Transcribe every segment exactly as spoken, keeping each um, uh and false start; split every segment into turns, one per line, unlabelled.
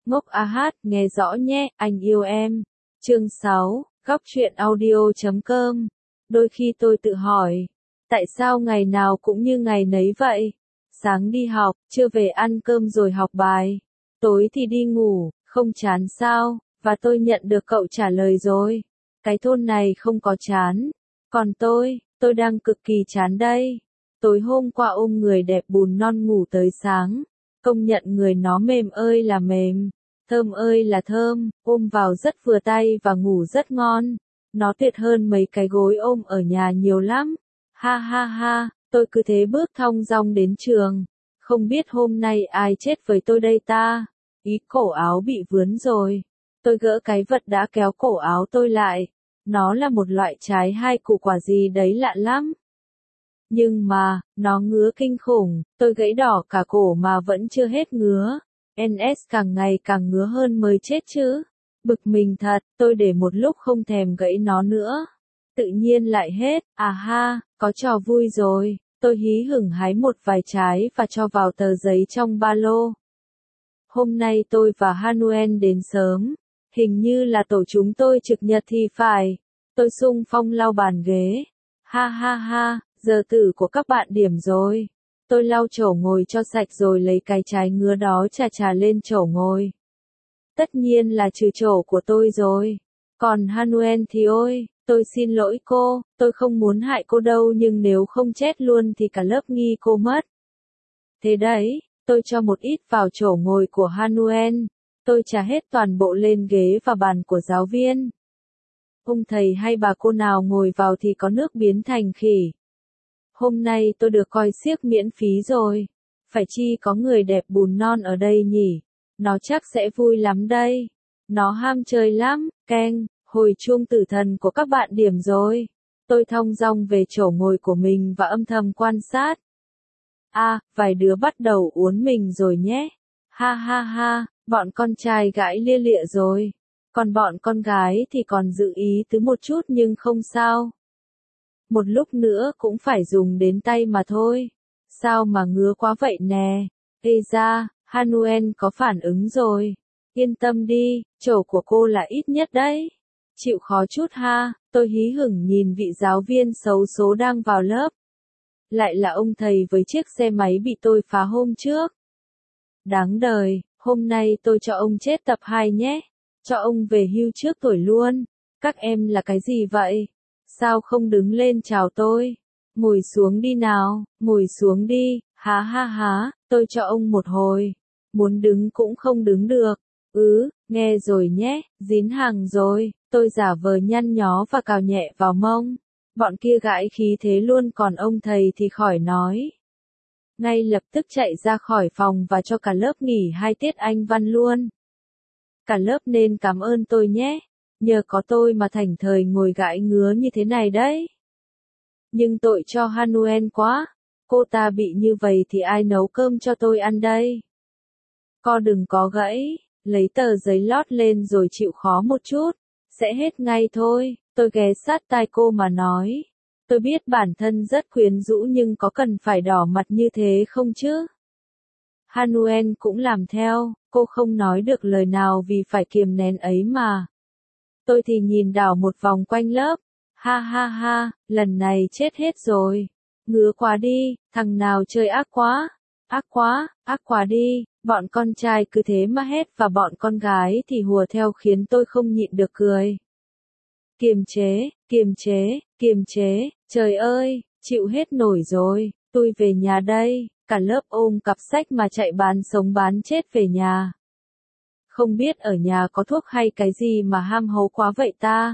Ngốc a hát, nghe rõ nhé, anh yêu em. Chương sáu, góc truyện audio chấm com. Đôi khi tôi tự hỏi, tại sao ngày nào cũng như ngày nấy vậy? Sáng đi học, trưa về ăn cơm rồi học bài, tối thì đi ngủ, không chán sao? Và tôi nhận được cậu trả lời rồi. Cái thôn này không có chán. Còn tôi, tôi đang cực kỳ chán đây. Tối hôm qua ôm người đẹp bùn non ngủ tới sáng. Công nhận người nó mềm ơi là mềm, thơm ơi là thơm, ôm vào rất vừa tay và ngủ rất ngon. Nó tuyệt hơn mấy cái gối ôm ở nhà nhiều lắm. Ha ha ha, tôi cứ thế bước thong dong đến trường. Không biết hôm nay ai chết với tôi đây ta? Ý cổ áo bị vướn rồi. Tôi gỡ cái vật đã kéo cổ áo tôi lại. Nó là một loại trái hay củ quả gì đấy lạ lắm. Nhưng mà, nó ngứa kinh khủng, tôi gãy đỏ cả cổ mà vẫn chưa hết ngứa. en ét càng ngày càng ngứa hơn mới chết chứ. Bực mình thật, tôi để một lúc không thèm gãy nó nữa. Tự nhiên lại hết, à ha, có trò vui rồi. Tôi hí hửng hái một vài trái và cho vào tờ giấy trong ba lô. Hôm nay tôi và Hanuel đến sớm. Hình như là tổ chúng tôi trực nhật thì phải. Tôi xung phong lau bàn ghế. Ha ha ha, giờ tử của các bạn điểm rồi. Tôi lau chổ ngồi cho sạch rồi lấy cái trái ngứa đó chà chà lên chổ ngồi. Tất nhiên là trừ chổ của tôi rồi. Còn Hanuel thì ôi, tôi xin lỗi cô, tôi không muốn hại cô đâu nhưng nếu không chết luôn thì cả lớp nghi cô mất. Thế đấy, tôi cho một ít vào chổ ngồi của Hanuel. Tôi chà hết toàn bộ lên ghế và bàn của giáo viên. Ông thầy hay bà cô nào ngồi vào thì có nước biến thành khỉ. Hôm nay tôi được coi xiếc miễn phí rồi. Phải chi có người đẹp bùn non ở đây nhỉ? Nó chắc sẽ vui lắm đây. Nó ham chơi lắm, keng, hồi chuông tử thần của các bạn điểm rồi. Tôi thong dong về chỗ ngồi của mình và âm thầm quan sát. À, vài đứa bắt đầu uốn mình rồi nhé. Ha ha ha, bọn con trai gãi lia lịa rồi. Còn bọn con gái thì còn giữ ý tứ một chút nhưng không sao. Một lúc nữa cũng phải dùng đến tay mà thôi. Sao mà ngứa quá vậy nè? Ê ra, Hanuel có phản ứng rồi. Yên tâm đi, chổ của cô là ít nhất đấy. Chịu khó chút ha, tôi hí hửng nhìn vị giáo viên xấu số đang vào lớp. Lại là ông thầy với chiếc xe máy bị tôi phá hôm trước. Đáng đời, hôm nay tôi cho ông chết tập hai nhé. Cho ông về hưu trước tuổi luôn. Các em là cái gì vậy? Sao không đứng lên chào tôi? Ngồi xuống đi nào, ngồi xuống đi, há ha há, tôi cho ông một hồi. Muốn đứng cũng không đứng được. Ừ, nghe rồi nhé, dính hàng rồi. Tôi giả vờ nhăn nhó và cào nhẹ vào mông. Bọn kia gãi khí thế luôn còn ông thầy thì khỏi nói. Ngay lập tức chạy ra khỏi phòng và cho cả lớp nghỉ hai tiết Anh văn luôn. Cả lớp nên cảm ơn tôi nhé. Nhờ có tôi mà thảnh thơi ngồi gãi ngứa như thế này đấy. Nhưng tội cho Hanuel quá. Cô ta bị như vậy thì ai nấu cơm cho tôi ăn đây? Co đừng có gãy. Lấy tờ giấy lót lên rồi chịu khó một chút. Sẽ hết ngay thôi. Tôi ghé sát tai cô mà nói. Tôi biết bản thân rất quyến rũ nhưng có cần phải đỏ mặt như thế không chứ? Hanuel cũng làm theo. Cô không nói được lời nào vì phải kiềm nén ấy mà. Tôi thì nhìn đảo một vòng quanh lớp. Ha ha ha, lần này chết hết rồi. Ngứa quá đi, thằng nào chơi ác quá. Ác quá, ác quá đi. Bọn con trai cứ thế mà hết và bọn con gái thì hùa theo khiến tôi không nhịn được cười. Kiềm chế, kiềm chế, kiềm chế, trời ơi, chịu hết nổi rồi, tôi về nhà đây. Cả lớp ôm cặp sách mà chạy bán sống bán chết về nhà. Không biết ở nhà có thuốc hay cái gì mà ham hố quá vậy ta?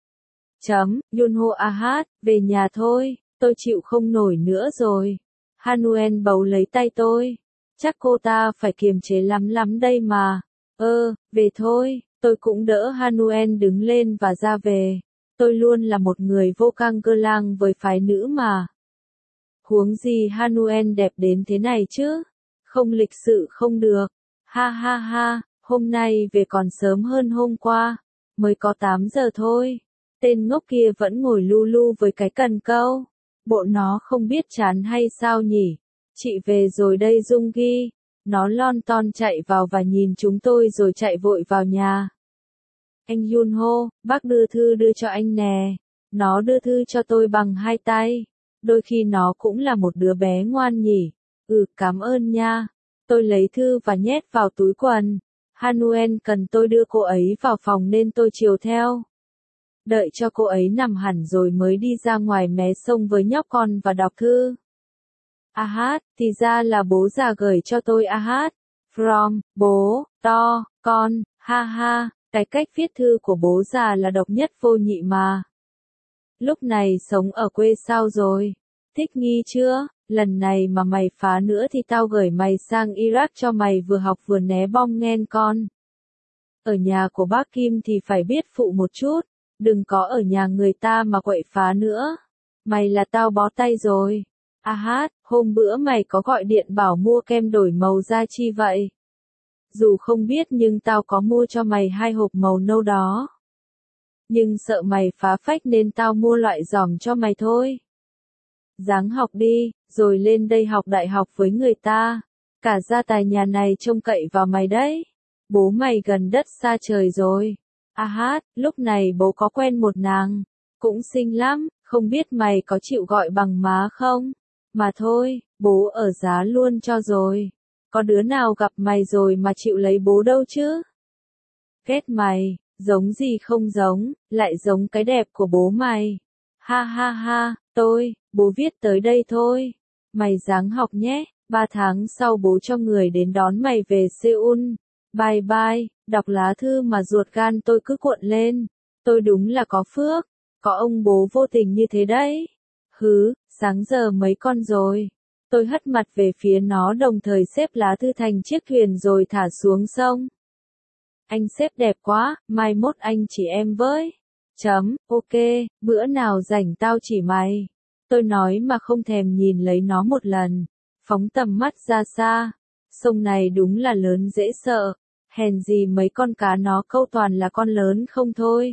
Chấm, Yunho Ahat, về nhà thôi, tôi chịu không nổi nữa rồi. Hanuel bấu lấy tay tôi. Chắc cô ta phải kiềm chế lắm lắm đây mà. Ơ, về thôi, tôi cũng đỡ Hanuel đứng lên và ra về. Tôi luôn là một người vô căng cơ lang với phái nữ mà. Huống gì Hanuel đẹp đến thế này chứ? Không lịch sự không được. Ha ha ha, hôm nay về còn sớm hơn hôm qua. Mới có tám giờ thôi. Tên ngốc kia vẫn ngồi lu lu với cái cần câu. Bộ nó không biết chán hay sao nhỉ? Chị về rồi đây Dung Ghi. Nó lon ton chạy vào và nhìn chúng tôi rồi chạy vội vào nhà. Anh Yunho, bác đưa thư đưa cho anh nè. Nó đưa thư cho tôi bằng hai tay. Đôi khi nó cũng là một đứa bé ngoan nhỉ. Ừ, cảm ơn nha. Tôi lấy thư và nhét vào túi quần. Hanuel cần tôi đưa cô ấy vào phòng nên tôi chiều theo. Đợi cho cô ấy nằm hẳn rồi mới đi ra ngoài mé sông với nhóc con và đọc thư. A hát, thì ra là bố già gửi cho tôi A hát. From, bố, to, con, ha ha, cái cách viết thư của bố già là độc nhất vô nhị mà. Lúc này sống ở quê sao rồi? Thích nghi chưa? Lần này mà mày phá nữa thì tao gửi mày sang Iraq cho mày vừa học vừa né bom nghen con. Ở nhà của bác Kim thì phải biết phụ một chút, đừng có ở nhà người ta mà quậy phá nữa. Mày là tao bó tay rồi. A hát, hôm bữa mày có gọi điện bảo mua kem đổi màu da chi vậy? Dù không biết nhưng tao có mua cho mày hai hộp màu nâu đó. Nhưng sợ mày phá phách nên tao mua loại giòm cho mày thôi. Ráng học đi, rồi lên đây học đại học với người ta. Cả gia tài nhà này trông cậy vào mày đấy. Bố mày gần đất xa trời rồi. A hát, lúc này bố có quen một nàng. Cũng xinh lắm, không biết mày có chịu gọi bằng má không? Mà thôi, bố ở giá luôn cho rồi. Có đứa nào gặp mày rồi mà chịu lấy bố đâu chứ? Ghét mày, giống gì không giống, lại giống cái đẹp của bố mày. Ha ha ha, tôi, bố viết tới đây thôi. Mày ráng học nhé, ba tháng sau bố cho người đến đón mày về Seoul. Bye bye, đọc lá thư mà ruột gan tôi cứ cuộn lên. Tôi đúng là có phước, có ông bố vô tình như thế đấy. Hứ, sáng giờ mấy con rồi. Tôi hất mặt về phía nó đồng thời xếp lá thư thành chiếc thuyền rồi thả xuống sông. Anh xếp đẹp quá, mai mốt anh chỉ em với. Chấm, ok, bữa nào rảnh tao chỉ mày. Tôi nói mà không thèm nhìn lấy nó một lần. Phóng tầm mắt ra xa. Sông này đúng là lớn dễ sợ. Hèn gì mấy con cá nó câu toàn là con lớn không thôi.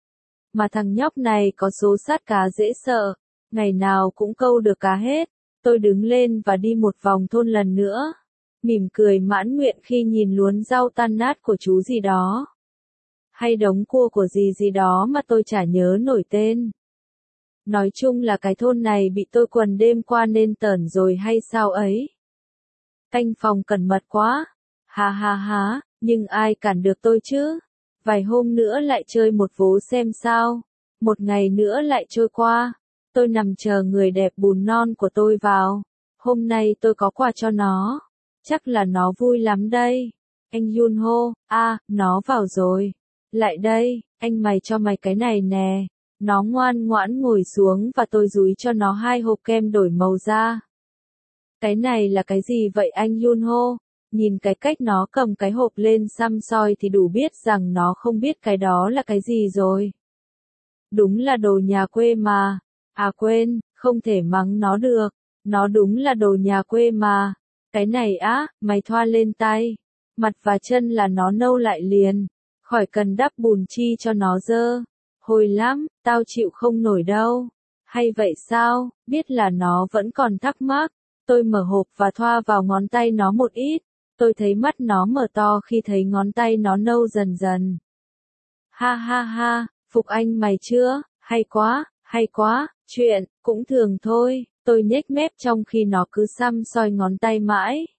Mà thằng nhóc này có số sát cá dễ sợ. Ngày nào cũng câu được cá hết. Tôi đứng lên và đi một vòng thôn lần nữa. Mỉm cười mãn nguyện khi nhìn luống rau tan nát của chú gì đó. Hay đống cua của gì gì đó mà tôi chả nhớ nổi tên. Nói chung là cái thôn này bị tôi quần đêm qua nên tởn rồi hay sao ấy. Canh phòng cẩn mật quá. Ha ha ha, nhưng ai cản được tôi chứ. Vài hôm nữa lại chơi một vố xem sao. Một ngày nữa lại trôi qua. Tôi nằm chờ người đẹp bùn non của tôi vào. Hôm nay tôi có quà cho nó. Chắc là nó vui lắm đây. Anh Yunho, à, nó vào rồi. Lại đây, anh mày cho mày cái này nè. Nó ngoan ngoãn ngồi xuống và tôi dúi cho nó hai hộp kem đổi màu da. Cái này là cái gì vậy anh Yunho? Nhìn cái cách nó cầm cái hộp lên xăm soi thì đủ biết rằng nó không biết cái đó là cái gì rồi. Đúng là đồ nhà quê mà. À quên, không thể mắng nó được. Nó đúng là đồ nhà quê mà. Cái này á, mày thoa lên tay. Mặt và chân là nó nâu lại liền. Khỏi cần đắp bùn chi cho nó dơ. Hôi lắm, tao chịu không nổi đâu. Hay vậy sao, biết là nó vẫn còn thắc mắc. Tôi mở hộp và thoa vào ngón tay nó một ít. Tôi thấy mắt nó mở to khi thấy ngón tay nó nâu dần dần. Ha ha ha, phục anh mày chưa, hay quá, hay quá, chuyện, cũng thường thôi, tôi nhếch mép trong khi nó cứ xăm soi ngón tay mãi.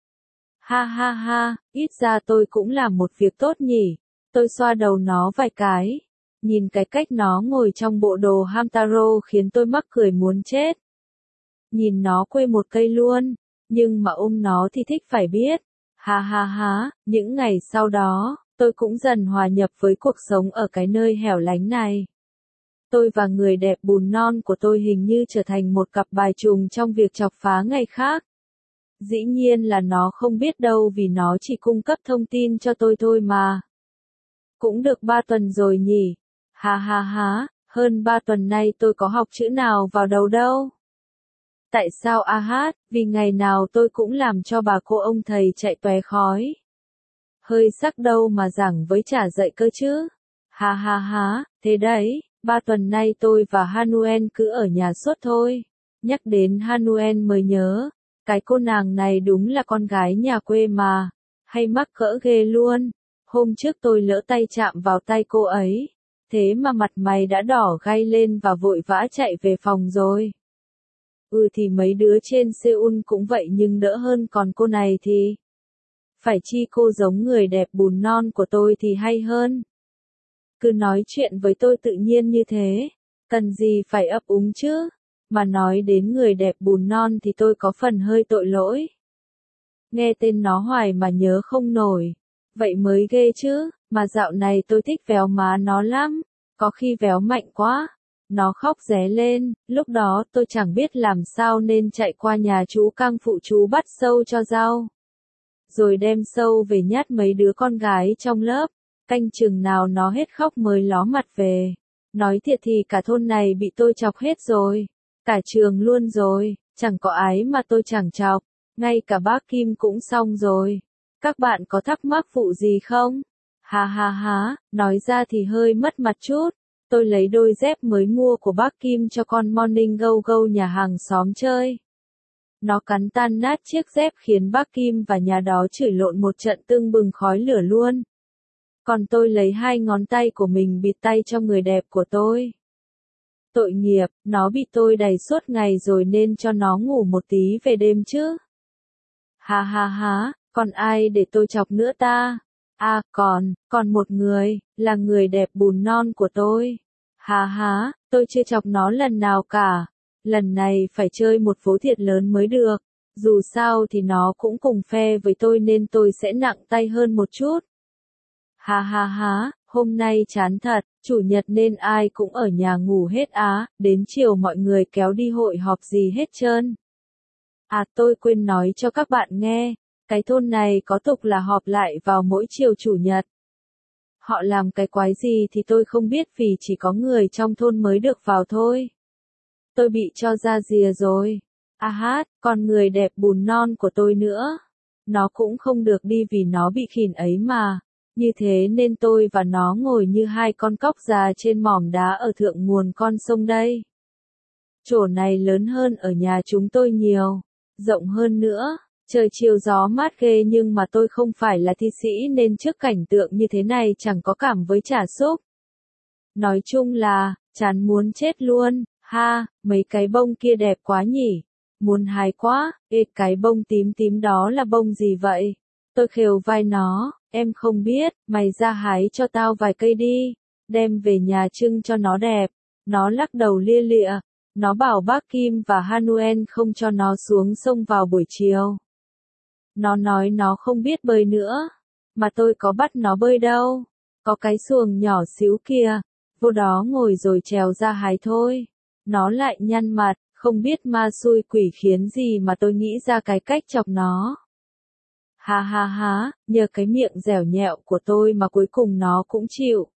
Ha ha ha, ít ra tôi cũng làm một việc tốt nhỉ, tôi xoa đầu nó vài cái. Nhìn cái cách nó ngồi trong bộ đồ Hamtaro khiến tôi mắc cười muốn chết. Nhìn nó quê một cây luôn, nhưng mà ôm nó thì thích phải biết. Ha ha ha, những ngày sau đó, tôi cũng dần hòa nhập với cuộc sống ở cái nơi hẻo lánh này. Tôi và người đẹp bùn non của tôi hình như trở thành một cặp bài trùng trong việc chọc phá ngày khác. Dĩ nhiên là nó không biết đâu vì nó chỉ cung cấp thông tin cho tôi thôi mà. Cũng được ba tuần rồi nhỉ. Ha ha ha, hơn ba tuần nay tôi có học chữ nào vào đầu đâu. Tại sao a hát, vì ngày nào tôi cũng làm cho bà cô ông thầy chạy tóe khói. Hơi sắc đâu mà giảng với trả dạy cơ chứ. Ha ha ha, thế đấy, ba tuần nay tôi và Hanuel cứ ở nhà suốt thôi. Nhắc đến Hanuel mới nhớ, Cái cô nàng này đúng là con gái nhà quê mà, hay mắc cỡ ghê luôn. Hôm trước tôi lỡ tay chạm vào tay cô ấy, thế mà mặt mày đã đỏ gay lên và vội vã chạy về phòng rồi. Ừ thì mấy đứa trên Seoul cũng vậy nhưng đỡ hơn, còn cô này thì... Phải chi cô giống người đẹp bùn non của tôi thì hay hơn. Cứ nói chuyện với tôi tự nhiên như thế, cần gì phải ấp úng chứ, mà nói đến người đẹp bùn non thì tôi có phần hơi tội lỗi. Nghe tên nó hoài mà nhớ không nổi, vậy mới ghê chứ, mà dạo này tôi thích véo má nó lắm, có khi véo mạnh quá. Nó khóc ré lên, lúc đó tôi chẳng biết làm sao nên chạy qua nhà chú Căng phụ chú bắt sâu cho rau. Rồi đem sâu về nhát mấy đứa con gái trong lớp, canh chừng nào nó hết khóc mới ló mặt về. Nói thiệt thì cả thôn này bị tôi chọc hết rồi, cả trường luôn rồi, chẳng có ái mà tôi chẳng chọc, ngay cả bác Kim cũng xong rồi. Các bạn có thắc mắc vụ gì không? Ha ha ha, nói ra thì hơi mất mặt chút. Tôi lấy đôi dép mới mua của bác Kim cho con Morning Go Go nhà hàng xóm chơi. Nó cắn tan nát chiếc dép khiến bác Kim và nhà đó chửi lộn một trận tưng bừng khói lửa luôn. Còn tôi lấy hai ngón tay của mình bịt tay cho người đẹp của tôi. Tội nghiệp, nó bị tôi đày suốt ngày rồi nên cho nó ngủ một tí về đêm chứ. Ha ha ha, còn ai để tôi chọc nữa ta? À còn, còn một người, là người đẹp bùn non của tôi. Ha ha, tôi chưa chọc nó lần nào cả. Lần này phải chơi một vố thiệt lớn mới được. Dù sao thì nó cũng cùng phe với tôi nên tôi sẽ nặng tay hơn một chút. Ha ha ha, hôm nay chán thật, chủ nhật nên ai cũng ở nhà ngủ hết á, đến chiều mọi người kéo đi hội họp gì hết trơn. À tôi quên nói cho các bạn nghe, cái thôn này có tục là họp lại vào mỗi chiều chủ nhật. Họ làm cái quái gì thì tôi không biết vì chỉ có người trong thôn mới được vào thôi. Tôi bị cho ra rìa rồi. À hát, còn người đẹp bùn non của tôi nữa. Nó cũng không được đi vì nó bị khỉn ấy mà. Như thế nên tôi và nó ngồi như hai con cóc già trên mỏm đá ở thượng nguồn con sông đây. Chỗ này lớn hơn ở nhà chúng tôi nhiều, rộng hơn nữa. Trời chiều gió mát ghê nhưng mà tôi không phải là thi sĩ nên trước cảnh tượng như thế này chẳng có cảm với chả xúc. Nói chung là, chán muốn chết luôn, ha, mấy cái bông kia đẹp quá nhỉ. Muốn hái quá, ê cái bông tím tím đó là bông gì vậy? Tôi khều vai nó, em không biết, mày ra hái cho tao vài cây đi, đem về nhà trưng cho nó đẹp. Nó lắc đầu lia lịa, nó bảo bác Kim và Hanuel không cho nó xuống sông vào buổi chiều. Nó nói nó không biết bơi nữa, mà tôi có bắt nó bơi đâu, có cái xuồng nhỏ xíu kia, vô đó ngồi rồi trèo ra hái thôi. Nó lại nhăn mặt, không biết ma xui quỷ khiến gì mà tôi nghĩ ra cái cách chọc nó. Ha ha ha, nhờ cái miệng dẻo nhẹo của tôi mà cuối cùng nó cũng chịu.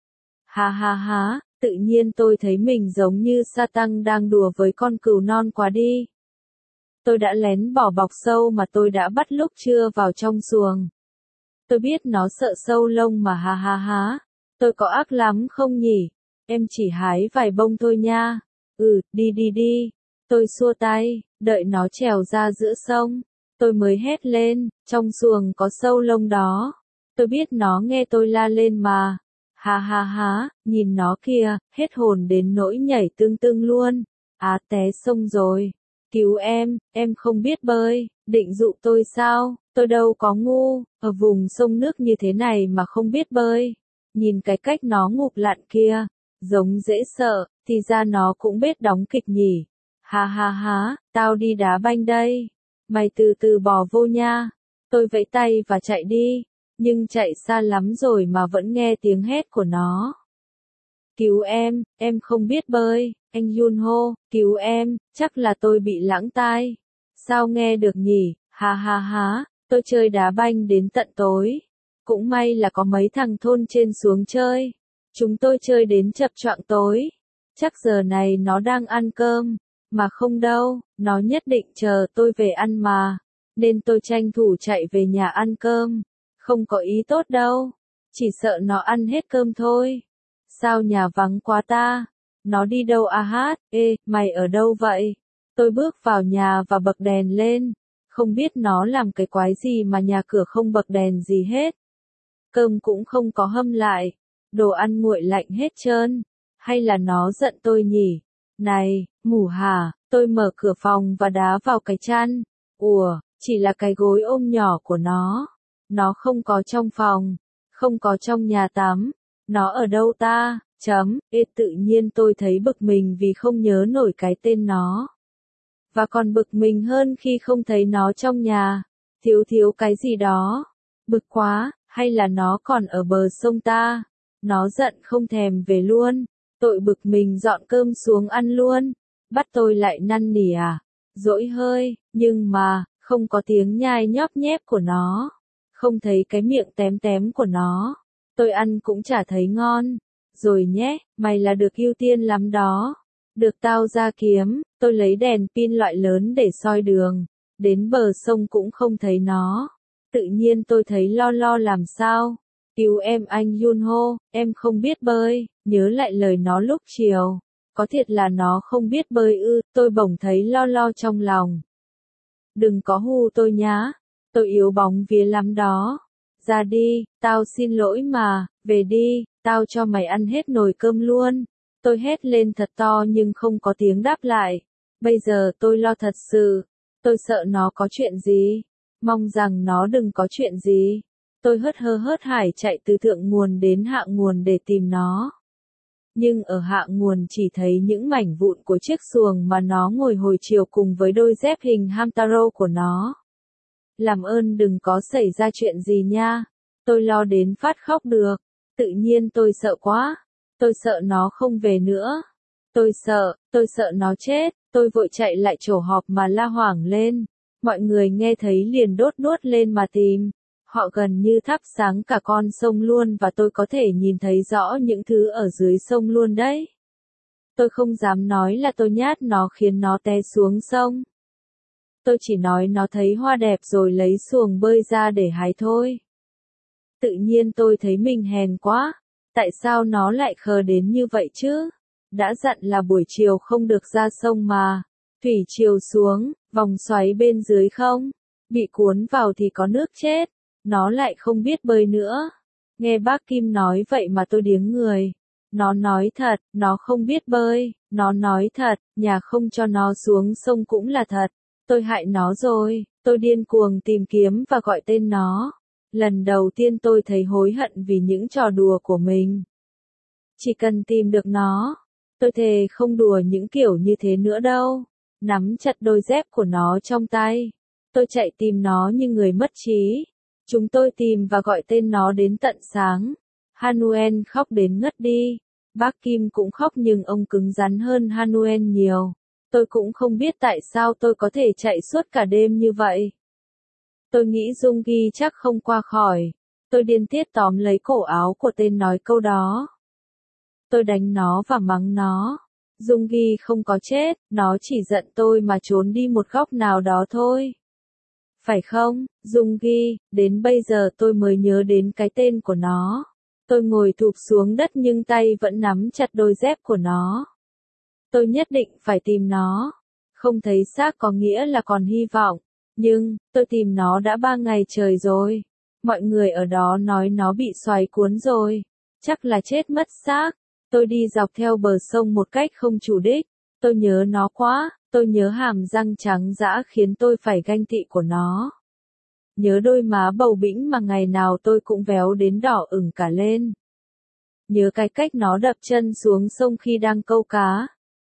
Ha ha ha, tự nhiên tôi thấy mình giống như Satan đang đùa với con cừu non quá đi. Tôi đã lén bỏ bọc sâu mà tôi đã bắt lúc trưa vào trong xuồng. Tôi biết nó sợ sâu lông mà ha ha ha. Tôi có ác lắm không nhỉ? Em chỉ hái vài bông thôi nha. Ừ, đi đi đi. Tôi xua tay, đợi nó trèo ra giữa sông. Tôi mới hét lên, trong xuồng có sâu lông đó. Tôi biết nó nghe tôi la lên mà. Ha ha ha, nhìn nó kìa, hết hồn đến nỗi nhảy tưng tưng luôn. À té sông rồi. Cứu em, em không biết bơi, định dụ tôi sao, tôi đâu có ngu, ở vùng sông nước như thế này mà không biết bơi. Nhìn cái cách nó ngụp lặn kia, giống dễ sợ, thì ra nó cũng biết đóng kịch nhỉ. Ha ha ha, tao đi đá banh đây. Mày từ từ bò vô nha. Tôi vẫy tay và chạy đi, nhưng chạy xa lắm rồi mà vẫn nghe tiếng hét của nó. Cứu em, em không biết bơi, anh Yunho, cứu em, chắc là tôi bị lãng tai. Sao nghe được nhỉ, ha ha ha, tôi chơi đá banh đến tận tối. Cũng may là có mấy thằng thôn trên xuống chơi. Chúng tôi chơi đến chập choạng tối. Chắc giờ này nó đang ăn cơm, mà không đâu, nó nhất định chờ tôi về ăn mà. Nên tôi tranh thủ chạy về nhà ăn cơm. Không có ý tốt đâu, chỉ sợ nó ăn hết cơm thôi. Sao nhà vắng quá ta? Nó đi đâu à hát? Ê, mày ở đâu vậy? Tôi bước vào nhà và bật đèn lên, không biết nó làm cái quái gì mà nhà cửa không bật đèn gì hết. Cơm cũng không có hâm lại, đồ ăn nguội lạnh hết trơn, hay là nó giận tôi nhỉ? Này, ngủ hả? Tôi mở cửa phòng và đá vào cái chăn. Ủa, chỉ là cái gối ôm nhỏ của nó. Nó không có trong phòng, không có trong nhà tắm. Nó ở đâu ta? Chấm, ê tự nhiên tôi thấy bực mình vì không nhớ nổi cái tên nó. Và còn bực mình hơn khi không thấy nó trong nhà. Thiếu thiếu cái gì đó. Bực quá, hay là nó còn ở bờ sông ta? Nó giận không thèm về luôn. Tội bực mình dọn cơm xuống ăn luôn. Bắt tôi lại năn nỉ à? Dỗi hơi, nhưng mà, không có tiếng nhai nhóp nhép của nó. Không thấy cái miệng tém tém của nó. Tôi ăn cũng chả thấy ngon. Rồi nhé, mày là được ưu tiên lắm đó. Được tao ra kiếm, tôi lấy đèn pin loại lớn để soi đường. Đến bờ sông cũng không thấy nó. Tự nhiên tôi thấy lo lo làm sao. Cứu em anh Yunho, em không biết bơi, nhớ lại lời nó lúc chiều. Có thiệt là nó không biết bơi ư, tôi bỗng thấy lo lo trong lòng. Đừng có hù tôi nhá, tôi yếu bóng vía lắm đó. Ra đi, tao xin lỗi mà, về đi, tao cho mày ăn hết nồi cơm luôn. Tôi hét lên thật to nhưng không có tiếng đáp lại. Bây giờ tôi lo thật sự, tôi sợ nó có chuyện gì. Mong rằng nó đừng có chuyện gì. Tôi hớt hơ hớt hải chạy từ thượng nguồn đến hạ nguồn để tìm nó. Nhưng ở hạ nguồn chỉ thấy những mảnh vụn của chiếc xuồng mà nó ngồi hồi chiều cùng với đôi dép hình Hamtaro của nó. Làm ơn đừng có xảy ra chuyện gì nha. Tôi lo đến phát khóc được. Tự nhiên tôi sợ quá. Tôi sợ nó không về nữa. Tôi sợ, tôi sợ nó chết. Tôi vội chạy lại chỗ họp mà la hoảng lên. Mọi người nghe thấy liền đốt đuốt lên mà tìm. Họ gần như thắp sáng cả con sông luôn và tôi có thể nhìn thấy rõ những thứ ở dưới sông luôn đấy. Tôi không dám nói là tôi nhát nó khiến nó té xuống sông. Tôi chỉ nói nó thấy hoa đẹp rồi lấy xuồng bơi ra để hái thôi. Tự nhiên tôi thấy mình hèn quá. Tại sao nó lại khờ đến như vậy chứ? Đã dặn là buổi chiều không được ra sông mà. Thủy chiều xuống, vòng xoáy bên dưới không? Bị cuốn vào thì có nước chết. Nó lại không biết bơi nữa. Nghe bác Kim nói vậy mà tôi điếng người. Nó nói thật, nó không biết bơi. Nó nói thật, nhà không cho nó xuống sông cũng là thật. Tôi hại nó rồi. Tôi điên cuồng tìm kiếm và gọi tên nó. Lần đầu tiên tôi thấy hối hận vì những trò đùa của mình. Chỉ cần tìm được nó. Tôi thề không đùa những kiểu như thế nữa đâu. Nắm chặt đôi dép của nó trong tay. Tôi chạy tìm nó như người mất trí. Chúng tôi tìm và gọi tên nó đến tận sáng. Hanuel khóc đến ngất đi. Bác Kim cũng khóc nhưng ông cứng rắn hơn Hanuel nhiều. Tôi cũng không biết tại sao tôi có thể chạy suốt cả đêm như vậy. Tôi nghĩ Jungi chắc không qua khỏi. Tôi điên tiết tóm lấy cổ áo của tên nói câu đó. Tôi đánh nó và mắng nó. Jungi không có chết, nó chỉ giận tôi mà trốn đi một góc nào đó thôi. Phải không, Jungi, đến bây giờ tôi mới nhớ đến cái tên của nó. Tôi ngồi thụp xuống đất nhưng tay vẫn nắm chặt đôi dép của nó. Tôi nhất định phải tìm nó. Không thấy xác có nghĩa là còn hy vọng. Nhưng, tôi tìm nó đã ba ngày trời rồi. Mọi người ở đó nói nó bị xoáy cuốn rồi. Chắc là chết mất xác. Tôi đi dọc theo bờ sông một cách không chủ đích. Tôi nhớ nó quá. Tôi nhớ hàm răng trắng dã khiến tôi phải ganh tị của nó. Nhớ đôi má bầu bĩnh mà ngày nào tôi cũng véo đến đỏ ửng cả lên. Nhớ cái cách nó đập chân xuống sông khi đang câu cá.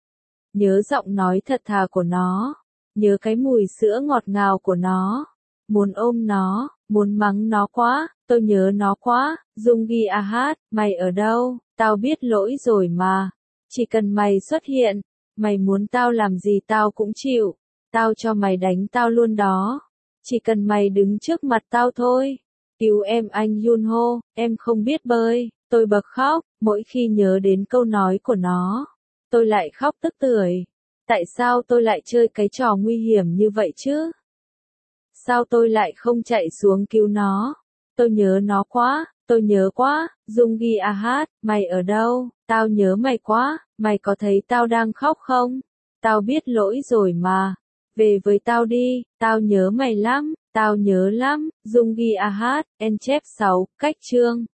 Nhớ giọng nói thật thà của nó. Nhớ cái mùi sữa ngọt ngào của nó. Muốn ôm nó, muốn mắng nó quá, tôi nhớ nó quá. Jungi Ahat, mày ở đâu? Tao biết lỗi rồi mà. Chỉ cần mày xuất hiện, mày muốn tao làm gì tao cũng chịu. Tao cho mày đánh tao luôn đó. Chỉ cần mày đứng trước mặt tao thôi. Cứu em anh Yunho, em không biết bơi. Tôi bật khóc, mỗi khi nhớ đến câu nói của nó. Tôi lại khóc tức tưởi. Tại sao tôi lại chơi cái trò nguy hiểm như vậy chứ? Sao tôi lại không chạy xuống cứu nó? Tôi nhớ nó quá, tôi nhớ quá. Jungi Ahat, mày ở đâu? Tao nhớ mày quá, mày có thấy tao đang khóc không? Tao biết lỗi rồi mà. Về với tao đi, tao nhớ mày lắm, tao nhớ lắm. Dung ghi a hát, en chép sáu, cách chương.